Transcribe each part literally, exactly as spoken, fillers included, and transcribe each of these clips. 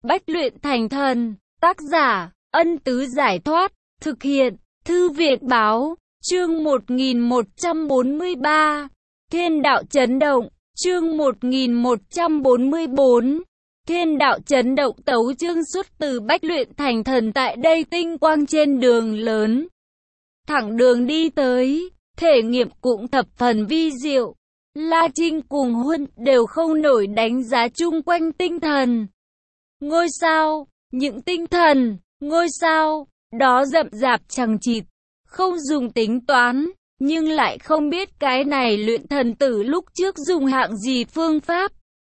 Bách luyện thành thần. Tác giả, Ân Tứ Giải Thoát. Thực hiện, Thư viện Báo. Chương một nghìn một trăm bốn mươi ba. Thiên đạo chấn động. Chương một nghìn một trăm bốn mươi bốn. Thiên đạo chấn động. Tấu chương xuất từ Bách luyện thành thần. Tại đây tinh quang trên đường lớn. Thẳng đường đi tới, thể nghiệm cũng thập phần vi diệu. La Trinh cùng Huân đều không nổi đánh giá chung quanh tinh thần. Ngôi sao, những tinh thần, ngôi sao, đó rậm rạp chằng chịt, không dùng tính toán, nhưng lại không biết cái này luyện thần tử lúc trước dùng hạng gì phương pháp,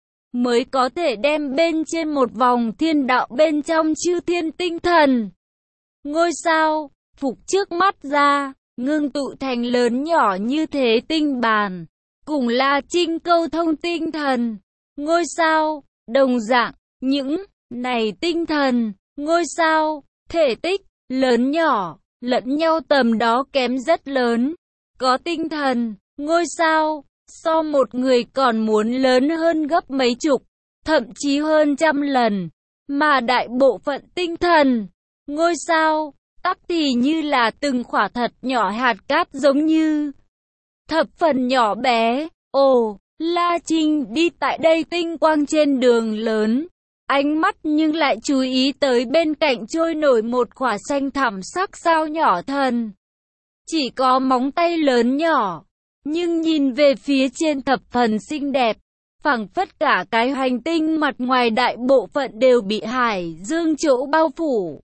mới có thể đem bên trên một vòng thiên đạo bên trong chư thiên tinh thần. Ngôi sao, phục trước mắt ra, ngưng tụ thành lớn nhỏ như thế tinh bàn, cùng La Trinh câu thông tinh thần. Ngôi sao, đồng dạng, những này tinh thần, ngôi sao, thể tích, lớn nhỏ, lẫn nhau tầm đó kém rất lớn. Có tinh thần, ngôi sao, so một người còn muốn lớn hơn gấp mấy chục, thậm chí hơn trăm lần. Mà đại bộ phận tinh thần, ngôi sao, tắc thì như là từng khỏa thật nhỏ hạt cát giống như thập phần nhỏ bé. Ồ, La Trinh đi tại đây tinh quang trên đường lớn, ánh mắt nhưng lại chú ý tới bên cạnh trôi nổi một khỏa xanh thẳm sắc sao nhỏ thần. Chỉ có móng tay lớn nhỏ, nhưng nhìn về phía trên thập phần xinh đẹp, phảng phất cả cái hành tinh mặt ngoài đại bộ phận đều bị hải dương chỗ bao phủ.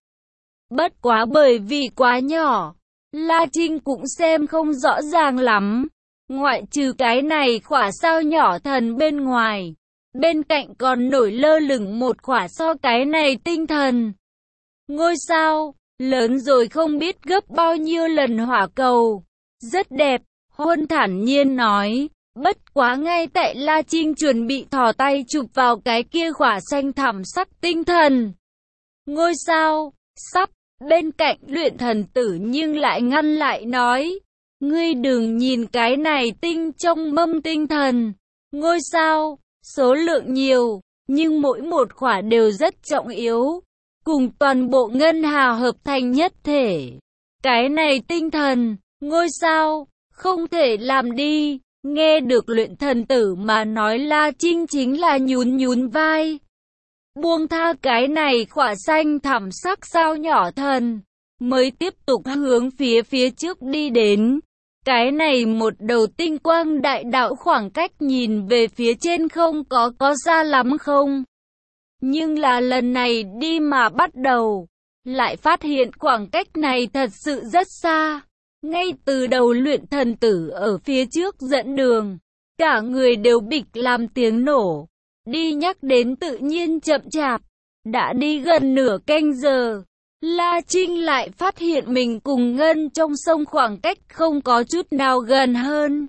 Bất quá bởi vì quá nhỏ, La Trinh cũng xem không rõ ràng lắm. Ngoại trừ cái này khỏa sao nhỏ thần bên ngoài, bên cạnh còn nổi lơ lửng một khỏa so cái này tinh thần. Ngôi sao, lớn rồi không biết gấp bao nhiêu lần hỏa cầu. Rất đẹp, Huân thản nhiên nói. Bất quá ngay tại La Trinh chuẩn bị thò tay chụp vào cái kia khỏa xanh thẳm sắc tinh thần. Ngôi sao, sắp, bên cạnh luyện thần tử nhưng lại ngăn lại nói. Ngươi đừng nhìn cái này tinh trong mâm tinh thần. Ngôi sao, số lượng nhiều, nhưng mỗi một khỏa đều rất trọng yếu, cùng toàn bộ ngân hà hợp thành nhất thể. Cái này tinh thần, ngôi sao, không thể làm đi. Nghe được luyện thần tử mà nói, La Trinh chính là nhún nhún vai. Buông tha cái này khỏa xanh thẳm sắc sao nhỏ thần, mới tiếp tục hướng phía phía trước đi đến. Cái này một đầu tinh quang đại đạo khoảng cách nhìn về phía trên không có có xa lắm không. Nhưng là lần này đi mà bắt đầu, lại phát hiện khoảng cách này thật sự rất xa. Ngay từ đầu luyện thần tử ở phía trước dẫn đường, cả người đều bịch làm tiếng nổ. Đi nhắc đến tự nhiên chậm chạp, đã đi gần nửa canh giờ. La Trinh lại phát hiện mình cùng Ngân trong sông khoảng cách không có chút nào gần hơn.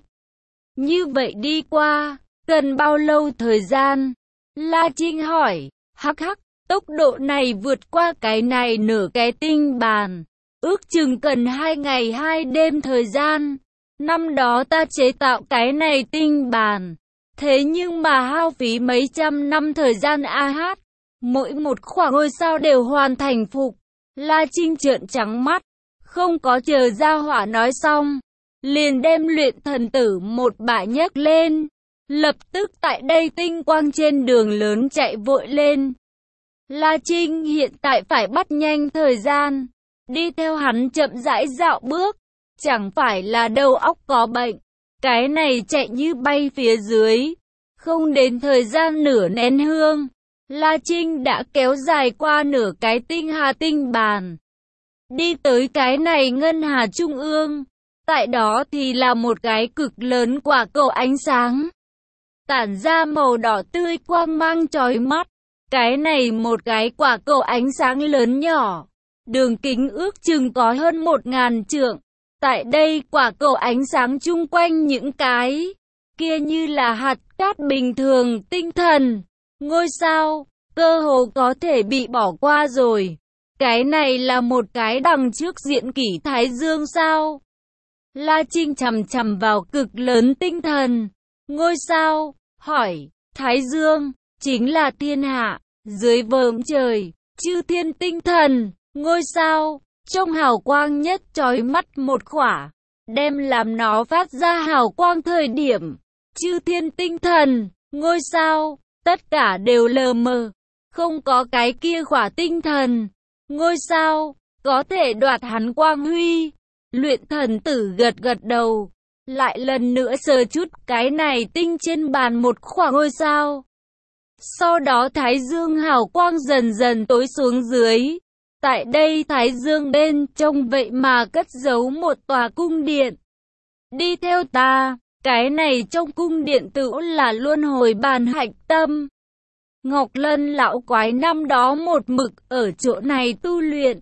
Như vậy đi qua, cần bao lâu thời gian? La Trinh hỏi. Hắc hắc, tốc độ này vượt qua cái này nửa cái tinh bàn, ước chừng cần hai ngày hai đêm thời gian. Năm đó ta chế tạo cái này tinh bàn, thế nhưng mà hao phí mấy trăm năm thời gian a hát. Mỗi một khoảng ngôi sao đều hoàn thành phục. La Trinh trợn trắng mắt, không có chờ Gia Hỏa nói xong, liền đem luyện thần tử một bả nhấc lên, lập tức tại đây tinh quang trên đường lớn chạy vội lên. La Trinh hiện tại phải bắt nhanh thời gian, đi theo hắn chậm rãi dạo bước, chẳng phải là đầu óc có bệnh. Cái này chạy như bay phía dưới, không đến thời gian nửa nén hương, La Trinh đã kéo dài qua nửa cái tinh hà tinh bàn, đi tới cái này ngân hà trung ương. Tại đó thì là một cái cực lớn quả cầu ánh sáng, tản ra màu đỏ tươi quang mang chói mắt. Cái này một cái quả cầu ánh sáng lớn nhỏ, đường kính ước chừng có hơn một ngàn trượng. Tại đây quả cầu ánh sáng chung quanh những cái kia như là hạt cát bình thường tinh thần, ngôi sao, cơ hồ có thể bị bỏ qua rồi. Cái này là một cái đằng trước diện kỷ Thái Dương sao? La Trinh chằm chằm vào cực lớn tinh thần, ngôi sao, hỏi. Thái Dương, chính là thiên hạ, Dưới vầng trời, chư thiên tinh thần, ngôi sao, trong hào quang nhất chói mắt một khỏa, đem làm nó phát ra hào quang thời điểm. Chư thiên tinh thần, ngôi sao, tất cả đều lờ mờ, không có cái kia khỏa tinh thần, ngôi sao, có thể đoạt hắn quang huy. Luyện thần tử gật gật đầu, lại lần nữa sờ chút cái này tinh trên bàn một khỏa ngôi sao. Sau đó thái dương hào quang dần dần tối xuống dưới. Tại đây thái dương bên trong vậy mà cất giấu một tòa cung điện. Đi theo ta, cái này trong cung điện tự là luân hồi bàn hạch tâm. Ngọc Lân lão quái năm đó một mực ở chỗ này tu luyện.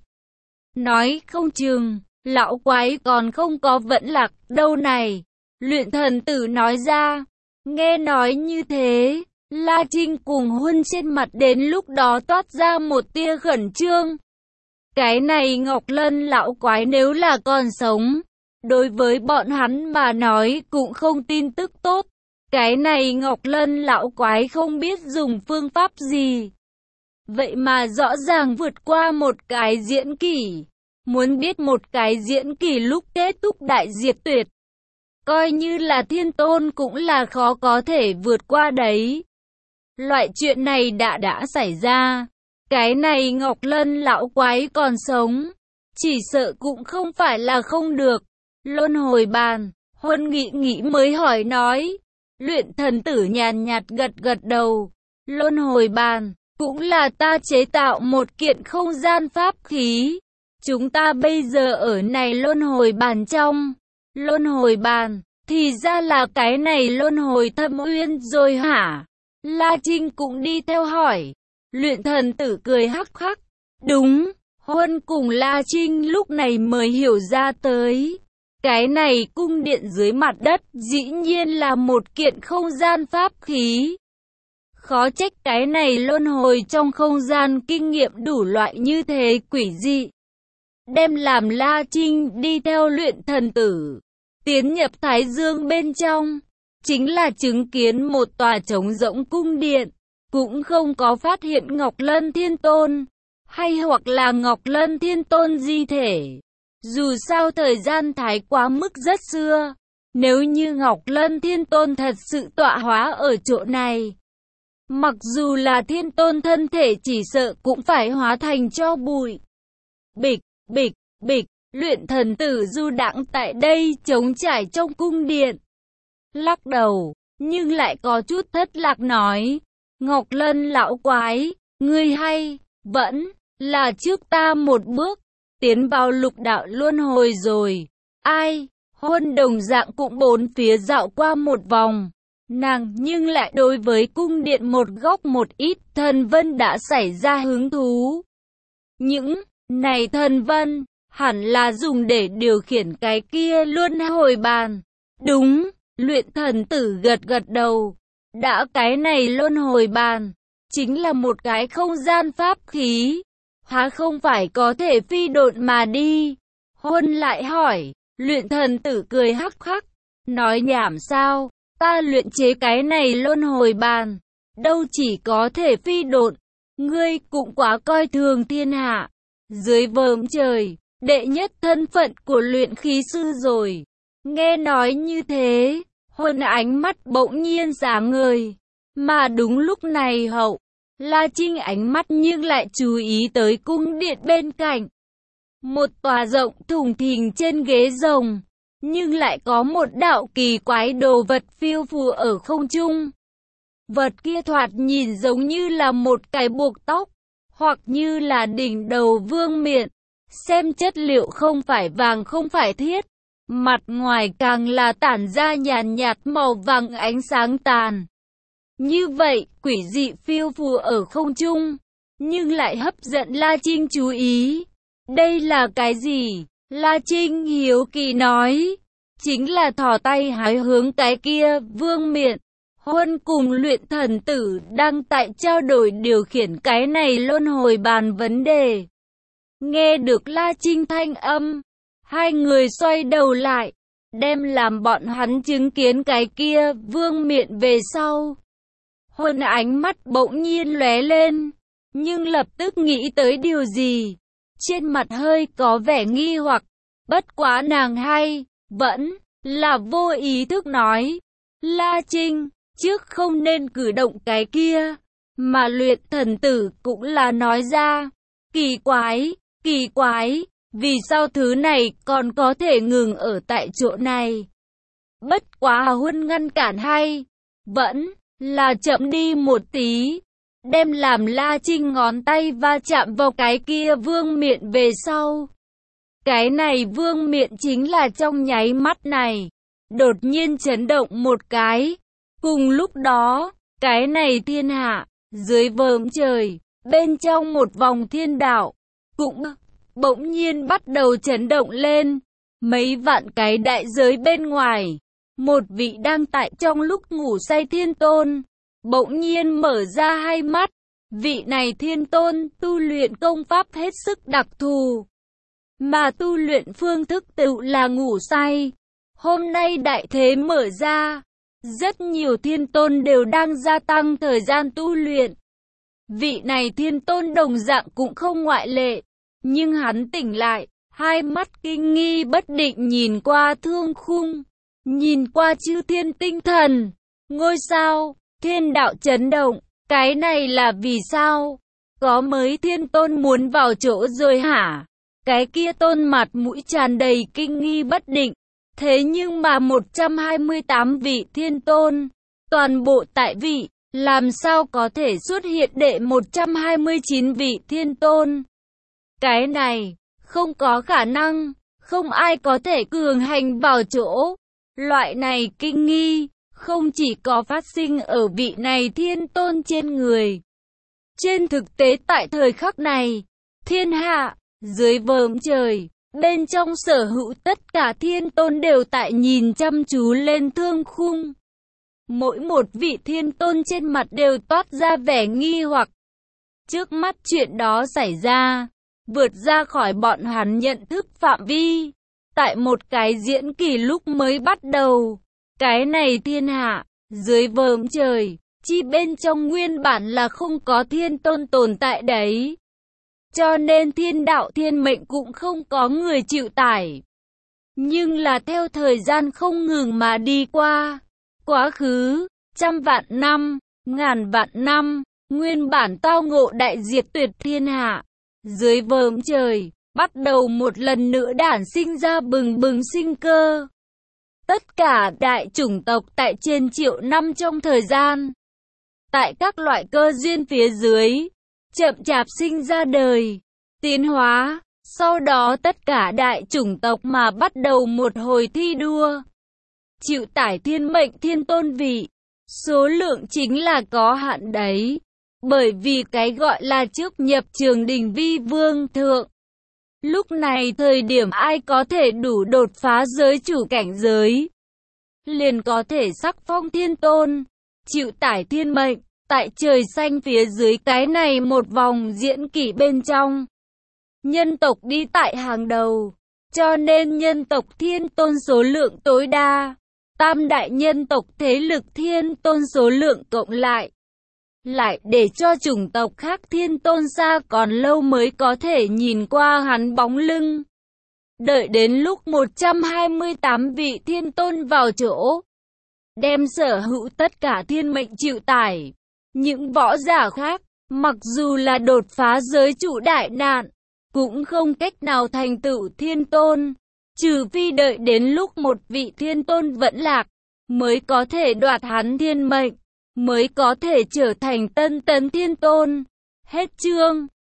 Nói không chừng, lão quái còn không có vẫn lạc đâu này. Luyện thần tử nói ra, nghe nói như thế, La Trinh cùng Huân trên mặt đến lúc đó toát ra một tia khẩn trương. Cái này Ngọc Lân lão quái nếu là còn sống, đối với bọn hắn mà nói cũng không tin tức tốt. Cái này Ngọc Lân lão quái không biết dùng phương pháp gì. Vậy mà rõ ràng vượt qua một cái diễn kỷ. Muốn biết một cái diễn kỷ lúc kết thúc đại diệt tuyệt. Coi như là thiên tôn cũng là khó có thể vượt qua đấy. Loại chuyện này đã đã xảy ra. Cái này Ngọc Lân lão quái còn sống, chỉ sợ cũng không phải là không được. Luân hồi bàn, Huân nghĩ nghĩ mới hỏi nói. Luyện thần tử nhàn nhạt gật gật đầu. Luân hồi bàn, cũng là ta chế tạo một kiện không gian pháp khí. Chúng ta bây giờ ở này luân hồi bàn trong. Luân hồi bàn, thì ra là cái này luân hồi thâm uyên rồi hả? La Trinh cũng đi theo hỏi. Luyện thần tử cười hắc hắc. Đúng, Huân cùng La Trinh lúc này mới hiểu ra tới. Cái này cung điện dưới mặt đất dĩ nhiên là một kiện không gian pháp khí. Khó trách cái này luân hồi trong không gian kinh nghiệm đủ loại như thế quỷ dị. Đem làm La Trinh đi theo luyện thần tử, tiến nhập Thái Dương bên trong, chính là chứng kiến một tòa trống rỗng cung điện, cũng không có phát hiện Ngọc Lân Thiên Tôn, hay hoặc là Ngọc Lân Thiên Tôn di thể. Dù sao thời gian thái quá mức rất xưa, nếu như Ngọc Lân Thiên Tôn thật sự tọa hóa ở chỗ này, mặc dù là Thiên Tôn thân thể chỉ sợ cũng phải hóa thành tro bụi. Bịch, bịch, bịch, luyện thần tử du đãng tại đây trống trải trong cung điện. Lắc đầu, nhưng lại có chút thất lạc nói, Ngọc Lân lão quái, ngươi hay, vẫn là trước ta một bước, tiến vào lục đạo luân hồi rồi. Ai, Huân đồng dạng cũng bốn phía dạo qua một vòng. Nàng nhưng lại đối với cung điện một góc một ít thần vân đã xảy ra hứng thú. Những này thần vân, hẳn là dùng để điều khiển cái kia luân hồi bàn. Đúng, luyện thần tử gật gật đầu. Đã cái này luân hồi bàn, chính là một cái không gian pháp khí. Há không phải có thể phi độn mà đi? Huân lại hỏi, luyện thần tử cười hắc hắc, nói nhảm sao, ta luyện chế cái này luân hồi bàn, đâu chỉ có thể phi độn, ngươi cũng quá coi thường thiên hạ. Dưới vòm trời, đệ nhất thân phận của luyện khí sư rồi. Nghe nói như thế, Huân ánh mắt bỗng nhiên sáng ngời, mà đúng lúc này hậu, La Trinh ánh mắt nhưng lại chú ý tới cung điện bên cạnh. Một tòa rộng thùng thình trên ghế rồng, nhưng lại có một đạo kỳ quái đồ vật phiêu phù ở không trung. Vật kia thoạt nhìn giống như là một cái buộc tóc, hoặc như là đỉnh đầu vương miện. Xem chất liệu không phải vàng không phải thiết, mặt ngoài càng là tản ra nhàn nhạt màu vàng ánh sáng tàn. Như vậy, quỷ dị phiêu phù ở không trung, nhưng lại hấp dẫn La Trinh chú ý. Đây là cái gì? La Trinh hiếu kỳ nói. Chính là thò tay hái hướng cái kia, vương miện. Huân cùng luyện thần tử đang tại trao đổi điều khiển cái này luân hồi bàn vấn đề. Nghe được La Trinh thanh âm, hai người xoay đầu lại, đem làm bọn hắn chứng kiến cái kia, vương miện về sau. Huân ánh mắt bỗng nhiên lóe lên, nhưng lập tức nghĩ tới điều gì. Trên mặt hơi có vẻ nghi hoặc, bất quá nàng hay, vẫn là vô ý thức nói. La Trinh, trước không nên cử động cái kia, mà luyện thần tử cũng là nói ra. Kỳ quái, kỳ quái, vì sao thứ này còn có thể ngừng ở tại chỗ này? Bất quá Huân ngăn cản hay, vẫn là chậm đi một tí, đem làm La Trinh ngón tay va chạm vào cái kia vương miện về sau. Cái này vương miện chính là trong nháy mắt này, đột nhiên chấn động một cái. Cùng lúc đó, cái này thiên hạ, dưới vòm trời, bên trong một vòng thiên đạo, cũng bỗng nhiên bắt đầu chấn động lên. Mấy vạn cái đại giới bên ngoài, một vị đang tại trong lúc ngủ say thiên tôn, bỗng nhiên mở ra hai mắt. Vị này thiên tôn tu luyện công pháp hết sức đặc thù, mà tu luyện phương thức tự là ngủ say. Hôm nay đại thế mở ra, rất nhiều thiên tôn đều đang gia tăng thời gian tu luyện. Vị này thiên tôn đồng dạng cũng không ngoại lệ, nhưng hắn tỉnh lại, hai mắt kinh nghi bất định nhìn qua thương khung, nhìn qua chư thiên tinh thần, ngôi sao, thiên đạo chấn động. Cái này là vì sao? Có mới thiên tôn muốn vào chỗ rồi hả? Cái kia tôn mặt mũi tràn đầy kinh nghi bất định. Thế nhưng mà một trăm hai mươi tám vị thiên tôn, toàn bộ tại vị, làm sao có thể xuất hiện đệ một trăm hai mươi chín vị thiên tôn? Cái này, không có khả năng, không ai có thể cường hành vào chỗ. Loại này kinh nghi, không chỉ có phát sinh ở vị này thiên tôn trên người. Trên thực tế tại thời khắc này, thiên hạ, dưới vòm trời, bên trong sở hữu tất cả thiên tôn đều tại nhìn chăm chú lên thương khung. Mỗi một vị thiên tôn trên mặt đều toát ra vẻ nghi hoặc. Trước mắt chuyện đó xảy ra, vượt ra khỏi bọn hắn nhận thức phạm vi. Tại một cái diễn kỳ lúc mới bắt đầu, cái này thiên hạ, dưới vòm trời, chi bên trong nguyên bản là không có thiên tôn tồn tại đấy. Cho nên thiên đạo thiên mệnh cũng không có người chịu tải. Nhưng là theo thời gian không ngừng mà đi qua, quá khứ, trăm vạn năm, ngàn vạn năm, nguyên bản tao ngộ đại diệt tuyệt thiên hạ, dưới vòm trời, bắt đầu một lần nữa đản sinh ra bừng bừng sinh cơ. Tất cả đại chủng tộc tại trên triệu năm trong thời gian, tại các loại cơ duyên phía dưới, chậm chạp sinh ra đời, tiến hóa, sau đó tất cả đại chủng tộc mà bắt đầu một hồi thi đua. Chịu tải thiên mệnh thiên tôn vị, số lượng chính là có hạn đấy, bởi vì cái gọi là trước nhập trường đình vi vương thượng. Lúc này thời điểm ai có thể đủ đột phá giới chủ cảnh giới, liền có thể sắc phong thiên tôn, chịu tải thiên mệnh, tại trời xanh phía dưới cái này một vòng diễn kỷ bên trong. Nhân tộc đi tại hàng đầu, cho nên nhân tộc thiên tôn số lượng tối đa, tam đại nhân tộc thế lực thiên tôn số lượng cộng lại. Lại để cho chủng tộc khác thiên tôn xa còn lâu mới có thể nhìn qua hắn bóng lưng. Đợi đến lúc một trăm hai mươi tám vị thiên tôn vào chỗ, đem sở hữu tất cả thiên mệnh chịu tải. Những võ giả khác, mặc dù là đột phá giới chủ đại nạn, cũng không cách nào thành tựu thiên tôn, trừ phi đợi đến lúc một vị thiên tôn vẫn lạc, mới có thể đoạt hắn thiên mệnh, mới có thể trở thành tân tấn thiên tôn. Hết chương.